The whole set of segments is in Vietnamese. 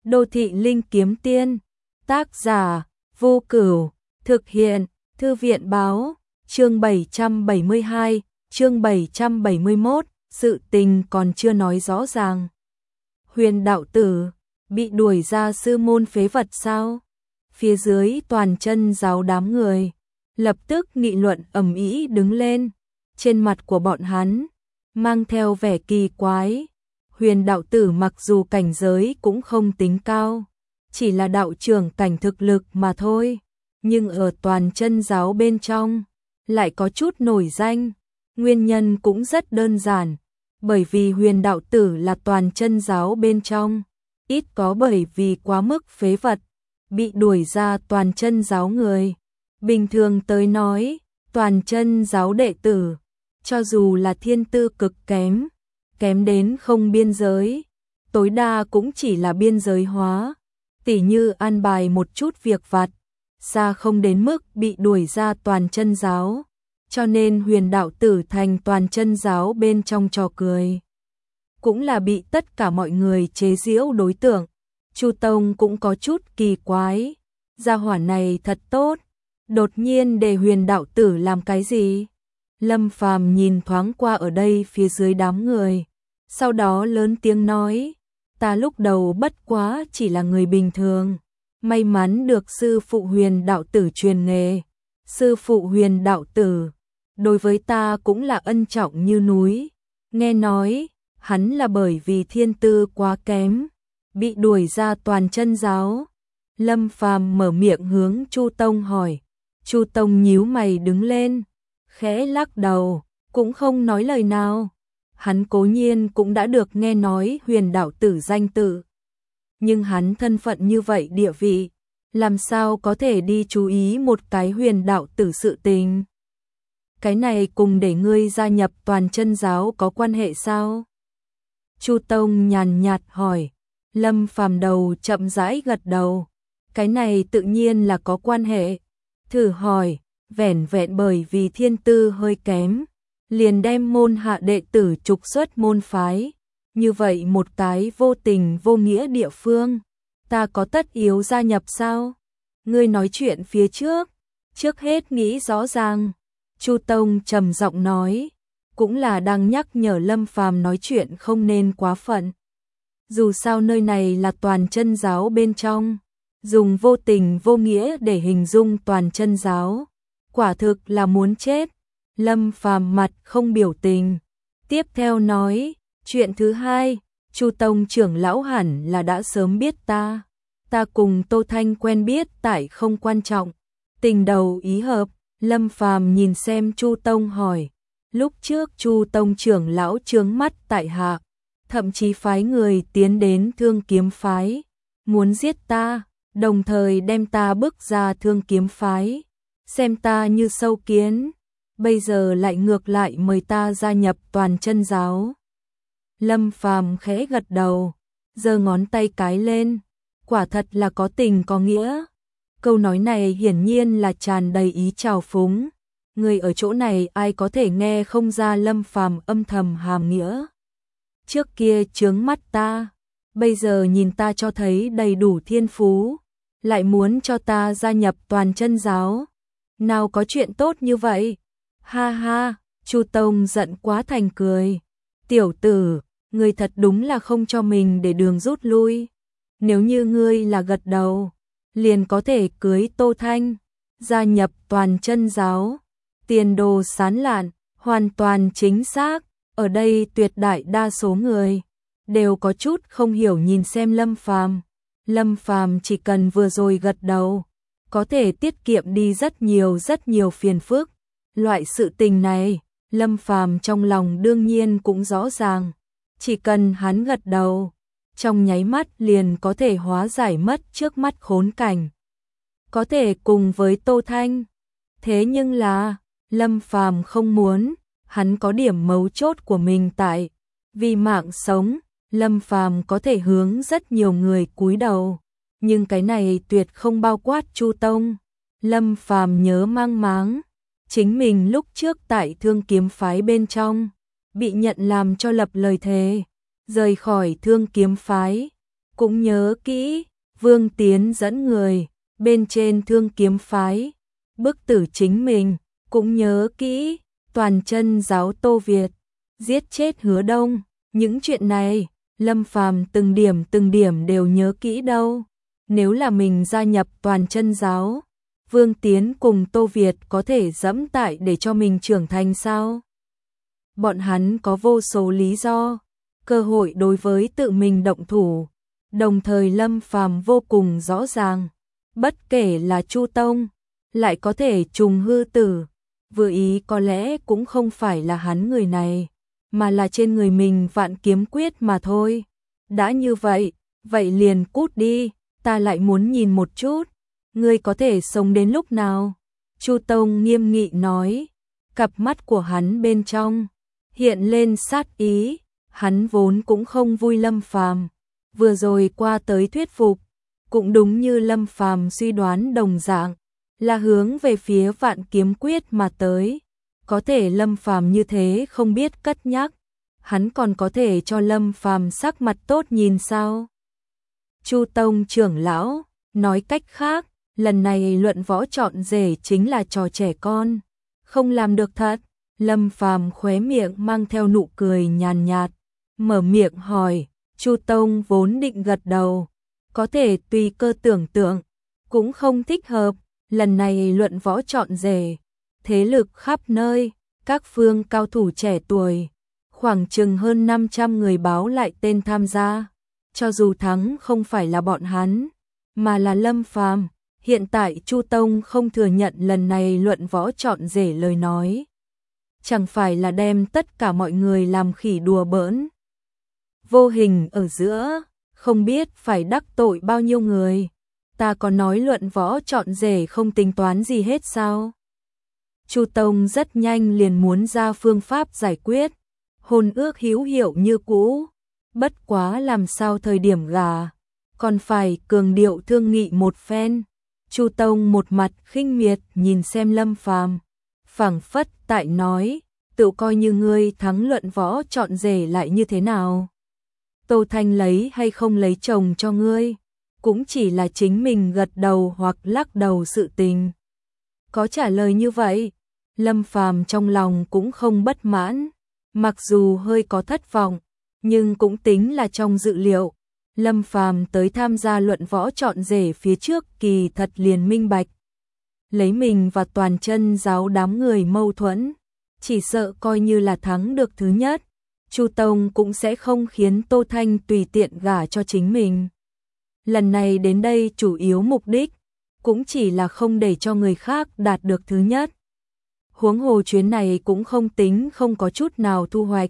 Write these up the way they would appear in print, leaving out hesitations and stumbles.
Đô thị linh kiếm tiên, tác giả Vô Cửu, thực hiện Thư viện báo, chương 772, chương 771, sự tình còn chưa nói rõ ràng. Huyền đạo tử, bị đuổi ra sư môn phế vật sao? Phía dưới toàn chân giáo đám người, lập tức nghị luận ầm ĩ đứng lên, trên mặt của bọn hắn, mang theo vẻ kỳ quái. Huyền đạo tử mặc dù cảnh giới cũng không tính cao, chỉ là đạo trưởng cảnh thực lực mà thôi, nhưng ở toàn chân giáo bên trong, lại có chút nổi danh. Nguyên nhân cũng rất đơn giản, bởi vì huyền đạo tử là toàn chân giáo bên trong, ít có bởi vì quá mức phế vật, bị đuổi ra toàn chân giáo người. Bình thường tới nói, toàn chân giáo đệ tử, cho dù là thiên tư cực kém, kém đến không biên giới, tối đa cũng chỉ là biên giới hóa, tỉ như an bài một chút việc vặt, xa không đến mức bị đuổi ra toàn chân giáo, cho nên huyền đạo tử thành toàn chân giáo bên trong trò cười. Cũng là bị tất cả mọi người chế giễu đối tượng. Chu Tông cũng có chút kỳ quái, gia hỏa này thật tốt, đột nhiên để huyền đạo tử làm cái gì? Lâm Phàm nhìn thoáng qua ở đây phía dưới đám người, sau đó lớn tiếng nói, ta lúc đầu bất quá chỉ là người bình thường, may mắn được sư phụ huyền đạo tử truyền nghề. Sư phụ huyền đạo tử, đối với ta cũng là ân trọng như núi, nghe nói, hắn là bởi vì thiên tư quá kém, bị đuổi ra toàn chân giáo. Lâm Phàm mở miệng hướng Chu Tông hỏi, Chu Tông nhíu mày đứng lên, khẽ lắc đầu, cũng không nói lời nào. Hắn cố nhiên cũng đã được nghe nói huyền đạo tử danh tự, nhưng hắn thân phận như vậy địa vị, làm sao có thể đi chú ý một cái huyền đạo tử sự tình? Cái này cùng để ngươi gia nhập toàn chân giáo có quan hệ sao? Chu Tông nhàn nhạt hỏi. Lâm Phàm đầu chậm rãi gật đầu, cái này tự nhiên là có quan hệ. Thử hỏi, vẻn vẹn bởi vì thiên tư hơi kém, liền đem môn hạ đệ tử trục xuất môn phái, như vậy một cái vô tình vô nghĩa địa phương, ta có tất yếu gia nhập sao? Ngươi nói chuyện phía trước hết nghĩ rõ ràng. Chu Tông trầm giọng nói, cũng là đang nhắc nhở Lâm Phàm nói chuyện không nên quá phận. Dù sao nơi này là toàn chân giáo bên trong, dùng vô tình vô nghĩa để hình dung toàn chân giáo, quả thực là muốn chết. Lâm Phàm mặt không biểu tình, tiếp theo nói, chuyện thứ hai, Chu Tông trưởng lão hẳn là đã sớm biết ta cùng Tô Thanh quen biết tại không quan trọng, tình đầu ý hợp. Lâm Phàm nhìn xem Chu Tông hỏi, lúc trước Chu Tông trưởng lão chướng mắt tại hạ, thậm chí phái người tiến đến Thương Kiếm phái, muốn giết ta, đồng thời đem ta bức ra Thương Kiếm phái, xem ta như sâu kiến, bây giờ lại ngược lại mời ta gia nhập toàn chân giáo. Lâm Phàm khẽ gật đầu, giơ ngón tay cái lên, quả thật là có tình có nghĩa. Câu nói này hiển nhiên là tràn đầy ý trào phúng, người ở chỗ này ai có thể nghe không ra Lâm Phàm âm thầm hàm nghĩa. Trước kia chướng mắt ta, bây giờ nhìn ta cho thấy đầy đủ thiên phú, lại muốn cho ta gia nhập toàn chân giáo. Nào có chuyện tốt như vậy? Ha ha, Chu Tông giận quá thành cười. Tiểu tử, ngươi thật đúng là không cho mình để đường rút lui. Nếu như ngươi là gật đầu, liền có thể cưới Tô Thanh, gia nhập toàn chân giáo. Tiền đồ sáng lạn, hoàn toàn chính xác. Ở đây tuyệt đại đa số người đều có chút không hiểu nhìn xem Lâm Phàm. Lâm Phàm chỉ cần vừa rồi gật đầu, có thể tiết kiệm đi rất nhiều phiền phức. Loại sự tình này, Lâm Phàm trong lòng đương nhiên cũng rõ ràng, chỉ cần hắn gật đầu, trong nháy mắt liền có thể hóa giải mất trước mắt khốn cảnh, có thể cùng với Tô Thanh. Thế nhưng là, Lâm Phàm không muốn, hắn có điểm mấu chốt của mình tại, vì mạng sống, Lâm Phàm có thể hướng rất nhiều người cúi đầu, nhưng cái này tuyệt không bao quát Chu Tông. Lâm Phàm nhớ mang máng, chính mình lúc trước tại Thương Kiếm phái bên trong, bị nhận làm cho lập lời thề, rời khỏi Thương Kiếm phái, cũng nhớ kỹ, Vương Tiến dẫn người, bên trên Thương Kiếm phái, bức tử chính mình, cũng nhớ kỹ, toàn chân giáo Tô Việt, giết chết Hứa Đông, những chuyện này, Lâm Phàm từng điểm đều nhớ kỹ đâu. Nếu là mình gia nhập toàn chân giáo, Vương Tiến cùng Tô Việt có thể dẫm tại để cho mình trưởng thành sao? Bọn hắn có vô số lý do, cơ hội đối với tự mình động thủ. Đồng thời Lâm Phàm vô cùng rõ ràng, bất kể là Chu Tông, lại có thể trùng hư tử, vừa ý có lẽ cũng không phải là hắn người này, mà là trên người mình Vạn Kiếm Quyết mà thôi. Đã như vậy, vậy liền cút đi, ta lại muốn nhìn một chút, ngươi có thể sống đến lúc nào? Chu Tông nghiêm nghị nói, cặp mắt của hắn bên trong hiện lên sát ý, hắn vốn cũng không vui Lâm Phàm vừa rồi qua tới thuyết phục, cũng đúng như Lâm Phàm suy đoán đồng dạng, là hướng về phía Vạn Kiếm Quyết mà tới. Có thể Lâm Phàm như thế không biết cất nhắc, hắn còn có thể cho Lâm Phàm sắc mặt tốt nhìn sao? Chu Tông trưởng lão, nói cách khác, lần này luận võ chọn rể chính là trò trẻ con, không làm được thật. Lâm Phàm khóe miệng mang theo nụ cười nhàn nhạt, mở miệng hỏi, Chu Tông vốn định gật đầu, có thể tùy cơ tưởng tượng, cũng không thích hợp, lần này luận võ chọn rể, thế lực khắp nơi, các phương cao thủ trẻ tuổi, khoảng chừng hơn 500 người báo lại tên tham gia, cho dù thắng không phải là bọn hắn, mà là Lâm Phàm, hiện tại Chu Tông không thừa nhận lần này luận võ chọn rể lời nói, chẳng phải là đem tất cả mọi người làm khỉ đùa bỡn. Vô hình ở giữa, không biết phải đắc tội bao nhiêu người, ta có nói luận võ chọn rể không tính toán gì hết sao? Chu Tông rất nhanh liền muốn ra phương pháp giải quyết, hôn ước hữu hiệu như cũ, bất quá làm sao thời điểm gà, còn phải cường điệu thương nghị một phen. Chu Tông một mặt khinh miệt nhìn xem Lâm Phàm, phảng phất tại nói, tự coi như ngươi thắng luận võ chọn rể lại như thế nào? Tô Thanh lấy hay không lấy chồng cho ngươi, cũng chỉ là chính mình gật đầu hoặc lắc đầu sự tình. Có trả lời như vậy, Lâm Phàm trong lòng cũng không bất mãn, mặc dù hơi có thất vọng, nhưng cũng tính là trong dự liệu. Lâm Phàm tới tham gia luận võ chọn rể phía trước kỳ thật liền minh bạch. Lấy mình và toàn chân giáo đám người mâu thuẫn, chỉ sợ coi như là thắng được thứ nhất, Chu Tông cũng sẽ không khiến Tô Thanh tùy tiện gả cho chính mình. Lần này đến đây chủ yếu mục đích, cũng chỉ là không để cho người khác đạt được thứ nhất. Huống hồ chuyến này cũng không tính không có chút nào thu hoạch.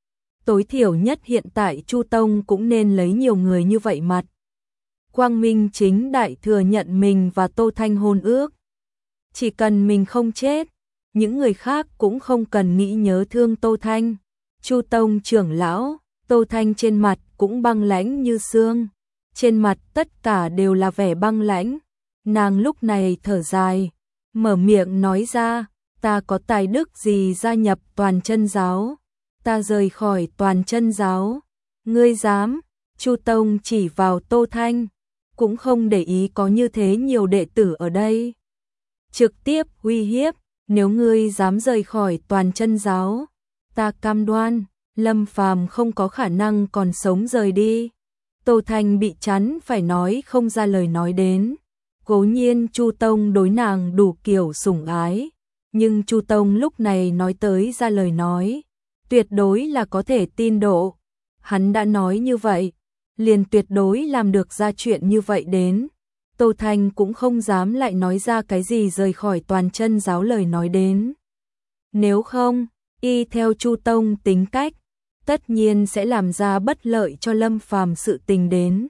Tối thiểu nhất hiện tại Chu Tông cũng nên lấy nhiều người như vậy mặt. Quang Minh chính đại thừa nhận mình và Tô Thanh hôn ước. Chỉ cần mình không chết, những người khác cũng không cần nghĩ nhớ thương Tô Thanh. Chu Tông trưởng lão, Tô Thanh trên mặt cũng băng lãnh như xương. Trên mặt tất cả đều là vẻ băng lãnh. Nàng lúc này thở dài, mở miệng nói ra, ta có tài đức gì gia nhập toàn chân giáo? Ta rời khỏi toàn chân giáo. Ngươi dám? Chu Tông chỉ vào Tô Thanh, cũng không để ý có như thế nhiều đệ tử ở đây. Trực tiếp uy hiếp, nếu ngươi dám rời khỏi toàn chân giáo, ta cam đoan, Lâm Phàm không có khả năng còn sống rời đi. Tô Thanh bị chắn phải nói không ra lời nói đến. Cố nhiên Chu Tông đối nàng đủ kiểu sủng ái, nhưng Chu Tông lúc này nói tới ra lời nói, tuyệt đối là có thể tin độ. Hắn đã nói như vậy, liền tuyệt đối làm được ra chuyện như vậy đến. Tô Thanh cũng không dám lại nói ra cái gì rời khỏi toàn chân giáo lời nói đến. Nếu không, y theo Chu Tông tính cách, tất nhiên sẽ làm ra bất lợi cho Lâm Phàm sự tình đến.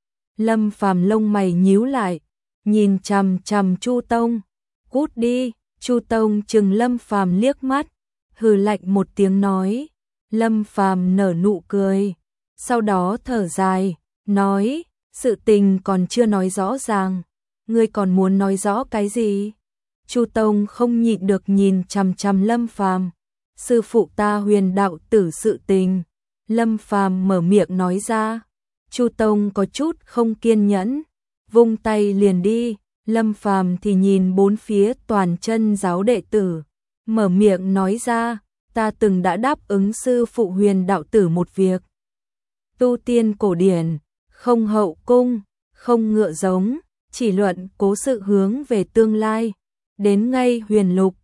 Lâm Phàm lông mày nhíu lại, nhìn chằm chằm Chu Tông, cút đi. Chu Tông chừng Lâm Phàm liếc mắt, hừ lạnh một tiếng nói. Lâm Phàm nở nụ cười, sau đó thở dài, nói, sự tình còn chưa nói rõ ràng, ngươi còn muốn nói rõ cái gì? Chu Tông không nhịn được nhìn chằm chằm Lâm Phàm. Sư phụ ta Huyền đạo tử sự tình. Lâm Phàm mở miệng nói ra. Chu Tông có chút không kiên nhẫn, vung tay liền đi. Lâm Phàm thì nhìn bốn phía toàn chân giáo đệ tử, mở miệng nói ra, ta từng đã đáp ứng sư phụ Huyền đạo tử một việc. Tu tiên cổ điển, không hậu cung, không ngựa giống, chỉ luận cố sự hướng về tương lai. Đến ngay Huyền Lục,